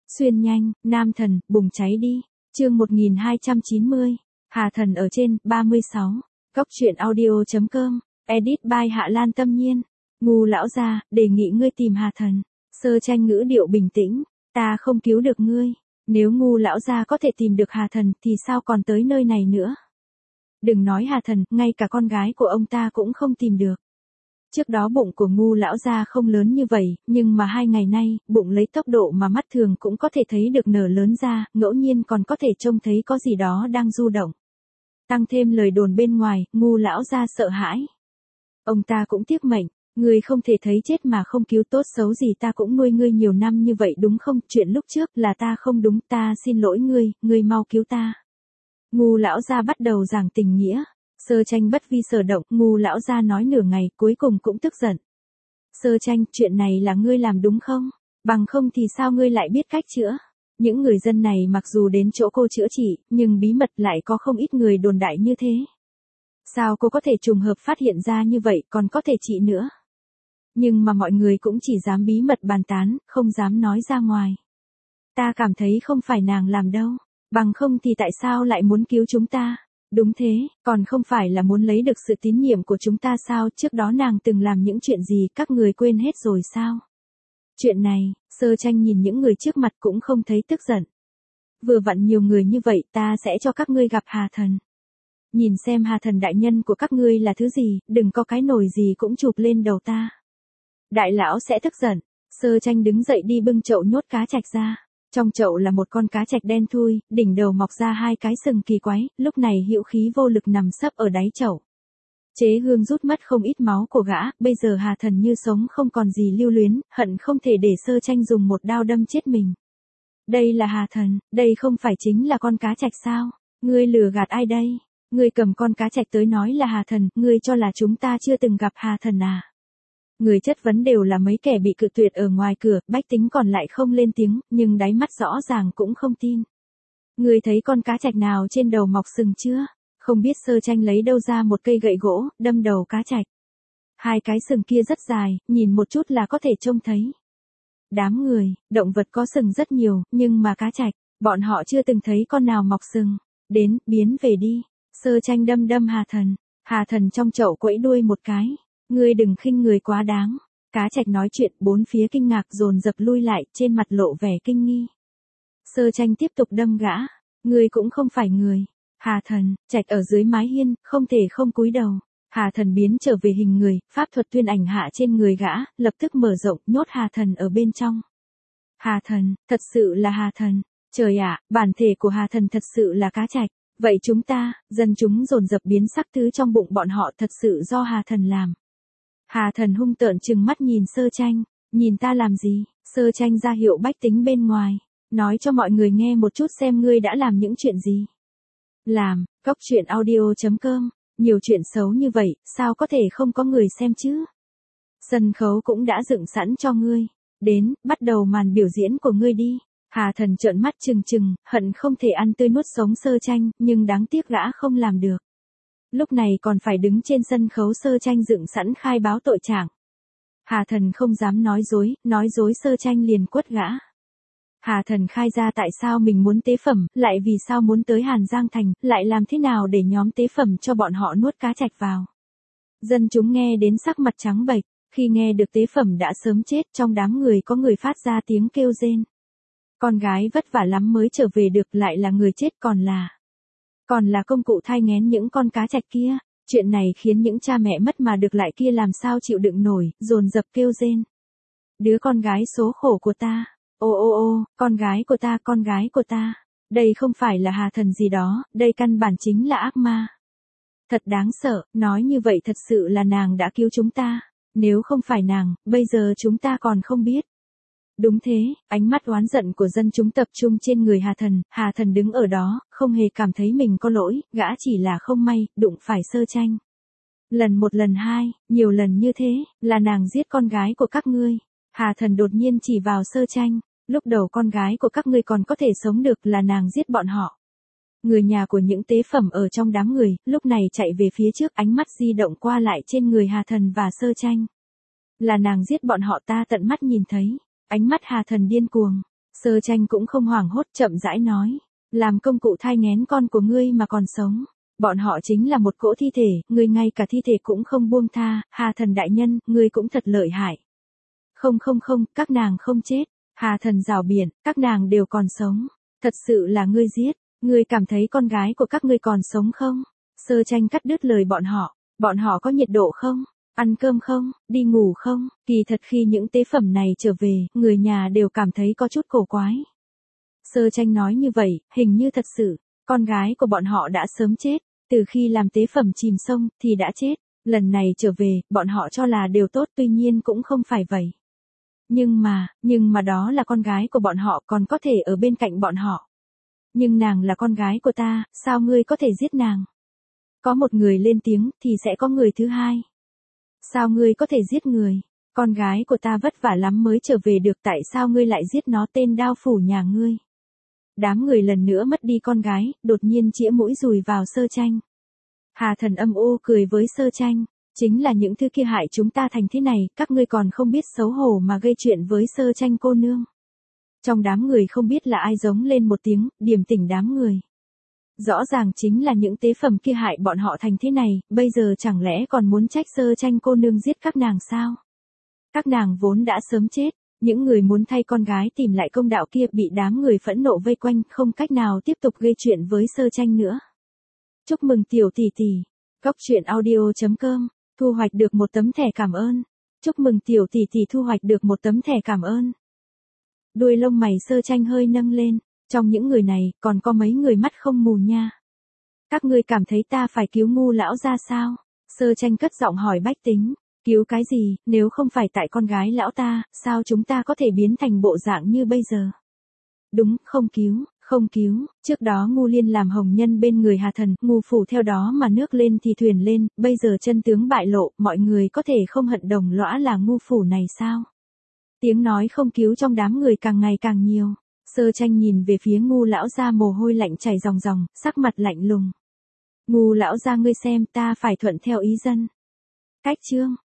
Xuyên nhanh, nam thần, bùng cháy đi. Chương 1290. Hà thần ở trên, 36. Góc truyện audio.com. Edit by Hạ Lan Tâm Nhiên. Ngu lão gia, đề nghị ngươi tìm Hà thần. Sơ tranh ngữ điệu bình tĩnh. Ta không cứu được ngươi. Nếu ngu lão gia có thể tìm được Hà thần thì sao còn tới nơi này nữa. Đừng nói Hà thần, ngay cả con gái của ông ta cũng không tìm được. Trước đó bụng của ngu lão gia không lớn như vậy, nhưng mà 2 ngày nay, bụng lấy tốc độ mà mắt thường cũng có thể thấy được nở lớn ra, ngẫu nhiên còn có thể trông thấy có gì đó đang du động. Tăng thêm lời đồn bên ngoài, ngu lão gia sợ hãi. Ông ta cũng tiếc mệnh, ngươi không thể thấy chết mà không cứu, tốt xấu gì ta cũng nuôi ngươi nhiều năm như vậy đúng không, chuyện lúc trước là ta không đúng, ta xin lỗi ngươi mau cứu ta. Ngu lão gia bắt đầu giảng tình nghĩa. Sơ tranh bất vi sở động, ngu lão gia nói nửa ngày, cuối cùng cũng tức giận. Sơ tranh, chuyện này là ngươi làm đúng không? Bằng không thì sao ngươi lại biết cách chữa? Những người dân này mặc dù đến chỗ cô chữa trị, nhưng bí mật lại có không ít người đồn đại như thế. Sao cô có thể trùng hợp phát hiện ra như vậy, còn có thể trị nữa? Nhưng mà mọi người cũng chỉ dám bí mật bàn tán, không dám nói ra ngoài. Ta cảm thấy không phải nàng làm đâu, bằng không thì tại sao lại muốn cứu chúng ta? Đúng thế, còn không phải là muốn lấy được sự tín nhiệm của chúng ta sao, trước đó nàng từng làm những chuyện gì các người quên hết rồi sao? Chuyện này, sơ tranh nhìn những người trước mặt cũng không thấy tức giận. Vừa vặn nhiều người như vậy ta sẽ cho các ngươi gặp Hà thần. Nhìn xem Hà thần đại nhân của các ngươi là thứ gì, đừng có cái nồi gì cũng chụp lên đầu ta. Đại lão sẽ tức giận, sơ tranh đứng dậy đi bưng chậu nhốt cá trạch ra. Trong chậu là một con cá trạch đen thui, đỉnh đầu mọc ra 2 cái sừng kỳ quái, lúc này hữu khí vô lực nằm sấp ở đáy chậu. Chế Hương rút mất không ít máu của gã, bây giờ Hà thần như sống không còn gì lưu luyến, hận không thể để sơ tranh dùng một đao đâm chết mình. Đây là Hà thần, đây không phải chính là con cá trạch sao? Ngươi lừa gạt ai đây? Ngươi cầm con cá trạch tới nói là Hà thần, ngươi cho là chúng ta chưa từng gặp Hà thần à? Người chất vấn đều là mấy kẻ bị cự tuyệt ở ngoài cửa, bách tính còn lại không lên tiếng, nhưng đáy mắt rõ ràng cũng không tin. Người thấy con cá trạch nào trên đầu mọc sừng chưa? Không biết sơ tranh lấy đâu ra một cây gậy gỗ, đâm đầu cá trạch. 2 cái sừng kia rất dài, nhìn một chút là có thể trông thấy. Đám người, động vật có sừng rất nhiều, nhưng mà cá trạch, bọn họ chưa từng thấy con nào mọc sừng. Đến, biến về đi. Sơ tranh đâm Hà thần. Hà thần trong chậu quẫy đuôi một cái. Ngươi đừng khinh người quá đáng. Cá trạch nói chuyện, bốn phía kinh ngạc dồn dập lui lại, trên mặt lộ vẻ kinh nghi. Sơ tranh tiếp tục đâm gã. Ngươi cũng không phải người. Hà thần, trạch ở dưới mái hiên, không thể không cúi đầu. Hà thần biến trở về hình người, pháp thuật tuyên ảnh hạ trên người gã, lập tức mở rộng, nhốt Hà thần ở bên trong. Hà thần, thật sự là Hà thần. Trời ạ, bản thể của Hà thần thật sự là cá trạch. Vậy chúng ta, dân chúng dồn dập biến sắc, thứ trong bụng bọn họ thật sự do Hà thần làm. Hà thần hung tợn trừng mắt nhìn sơ tranh, nhìn ta làm gì? Sơ tranh ra hiệu bách tính bên ngoài, nói cho mọi người nghe một chút xem ngươi đã làm những chuyện gì. Làm, góc truyện audio.com, nhiều chuyện xấu như vậy, sao có thể không có người xem chứ? Sân khấu cũng đã dựng sẵn cho ngươi, đến, bắt đầu màn biểu diễn của ngươi đi. Hà thần trợn mắt trừng trừng, hận không thể ăn tươi nuốt sống sơ tranh, nhưng đáng tiếc gã không làm được. Lúc này còn phải đứng trên sân khấu, sơ tranh dựng sẵn khai báo tội trạng. Hà thần không dám nói dối sơ tranh liền quất gã. Hà thần khai ra tại sao mình muốn tế phẩm, lại vì sao muốn tới Hàn Giang Thành, lại làm thế nào để nhóm tế phẩm cho bọn họ nuốt cá trạch vào. Dân chúng nghe đến sắc mặt trắng bệch, khi nghe được tế phẩm đã sớm chết, trong đám người có người phát ra tiếng kêu rên. Con gái vất vả lắm mới trở về được, lại là người chết, còn là công cụ thai nghén những con cá trạch kia. Chuyện này khiến những cha mẹ mất mà được lại kia làm sao chịu đựng nổi, dồn dập kêu rên. Đứa con gái số khổ của ta, ô, con gái của ta, đây không phải là Hà thần gì đó, đây căn bản chính là ác ma. Thật đáng sợ, nói như vậy thật sự là nàng đã cứu chúng ta, nếu không phải nàng, bây giờ chúng ta còn không biết. Đúng thế, ánh mắt oán giận của dân chúng tập trung trên người Hà thần đứng ở đó, không hề cảm thấy mình có lỗi, gã chỉ là không may, đụng phải sơ tranh. Lần 1 lần 2, nhiều lần như thế, là nàng giết con gái của các ngươi. Hà thần đột nhiên chỉ vào sơ tranh, lúc đầu con gái của các ngươi còn có thể sống được, là nàng giết bọn họ. Người nhà của những tế phẩm ở trong đám người, lúc này chạy về phía trước, ánh mắt di động qua lại trên người Hà thần và sơ tranh. Là nàng giết bọn họ, ta tận mắt nhìn thấy. Ánh mắt Hà thần điên cuồng. Sơ Tranh cũng không hoảng hốt, chậm rãi nói. Làm công cụ thai nghén con của ngươi mà còn sống. Bọn họ chính là một cỗ thi thể, ngươi ngay cả thi thể cũng không buông tha, Hà Thần đại nhân, ngươi cũng thật lợi hại. Không, các nàng không chết. Hà Thần rào biển, các nàng đều còn sống. Thật sự là ngươi giết. Ngươi cảm thấy con gái của các ngươi còn sống không? Sơ Tranh cắt đứt lời bọn họ. Bọn họ có nhiệt độ không? Ăn cơm không? Đi ngủ không? Kỳ thật khi những tế phẩm này trở về, người nhà đều cảm thấy có chút cổ quái. Sơ Tranh nói như vậy, hình như thật sự, con gái của bọn họ đã sớm chết. Từ khi làm tế phẩm chìm sông, thì đã chết. Lần này trở về, bọn họ cho là đều tốt, tuy nhiên cũng không phải vậy. Nhưng mà đó là con gái của bọn họ, còn có thể ở bên cạnh bọn họ. Nhưng nàng là con gái của ta, sao ngươi có thể giết nàng? Có một người lên tiếng, thì sẽ có người thứ hai. Sao ngươi có thể giết người? Con gái của ta vất vả lắm mới trở về được, tại sao ngươi lại giết nó, tên đao phủ nhà ngươi? Đám người lần nữa mất đi con gái, đột nhiên chĩa mũi dùi vào Sơ Tranh. Hà Thần âm u cười với Sơ Tranh. Chính là những thứ kia hại chúng ta thành thế này, các ngươi còn không biết xấu hổ mà gây chuyện với Sơ Tranh cô nương. Trong đám người không biết là ai giống lên một tiếng, điềm tỉnh đám người. Rõ ràng chính là những tế phẩm kia hại bọn họ thành thế này, bây giờ chẳng lẽ còn muốn trách Sơ Tranh cô nương giết các nàng sao? Các nàng vốn đã sớm chết, những người muốn thay con gái tìm lại công đạo kia bị đám người phẫn nộ vây quanh, không cách nào tiếp tục gây chuyện với Sơ Tranh nữa. Chúc mừng tiểu tỷ tỷ. Góc truyện audio.com thu hoạch được một tấm thẻ cảm ơn. Chúc mừng tiểu tỷ tỷ thu hoạch được một tấm thẻ cảm ơn. Đuôi lông mày Sơ Tranh hơi nâng lên, trong những người này, còn có mấy người mắt không mù nha. Các ngươi cảm thấy ta phải cứu Ngu lão ra sao? Sơ Tranh cất giọng hỏi bách tính. Cứu cái gì, nếu không phải tại con gái lão ta, sao chúng ta có thể biến thành bộ dạng như bây giờ? Đúng, không cứu, trước đó Ngu Liên làm hồng nhân bên người Hà Thần, Ngu phủ theo đó mà nước lên thì thuyền lên, bây giờ chân tướng bại lộ, mọi người có thể không hận đồng lõa là Ngu phủ này sao? Tiếng nói không cứu trong đám người càng ngày càng nhiều. Sơ Tranh nhìn về phía Ngu lão gia, mồ hôi lạnh chảy ròng ròng, sắc mặt lạnh lùng. Ngu lão gia, ngươi xem, ta phải thuận theo ý dân. Cách chương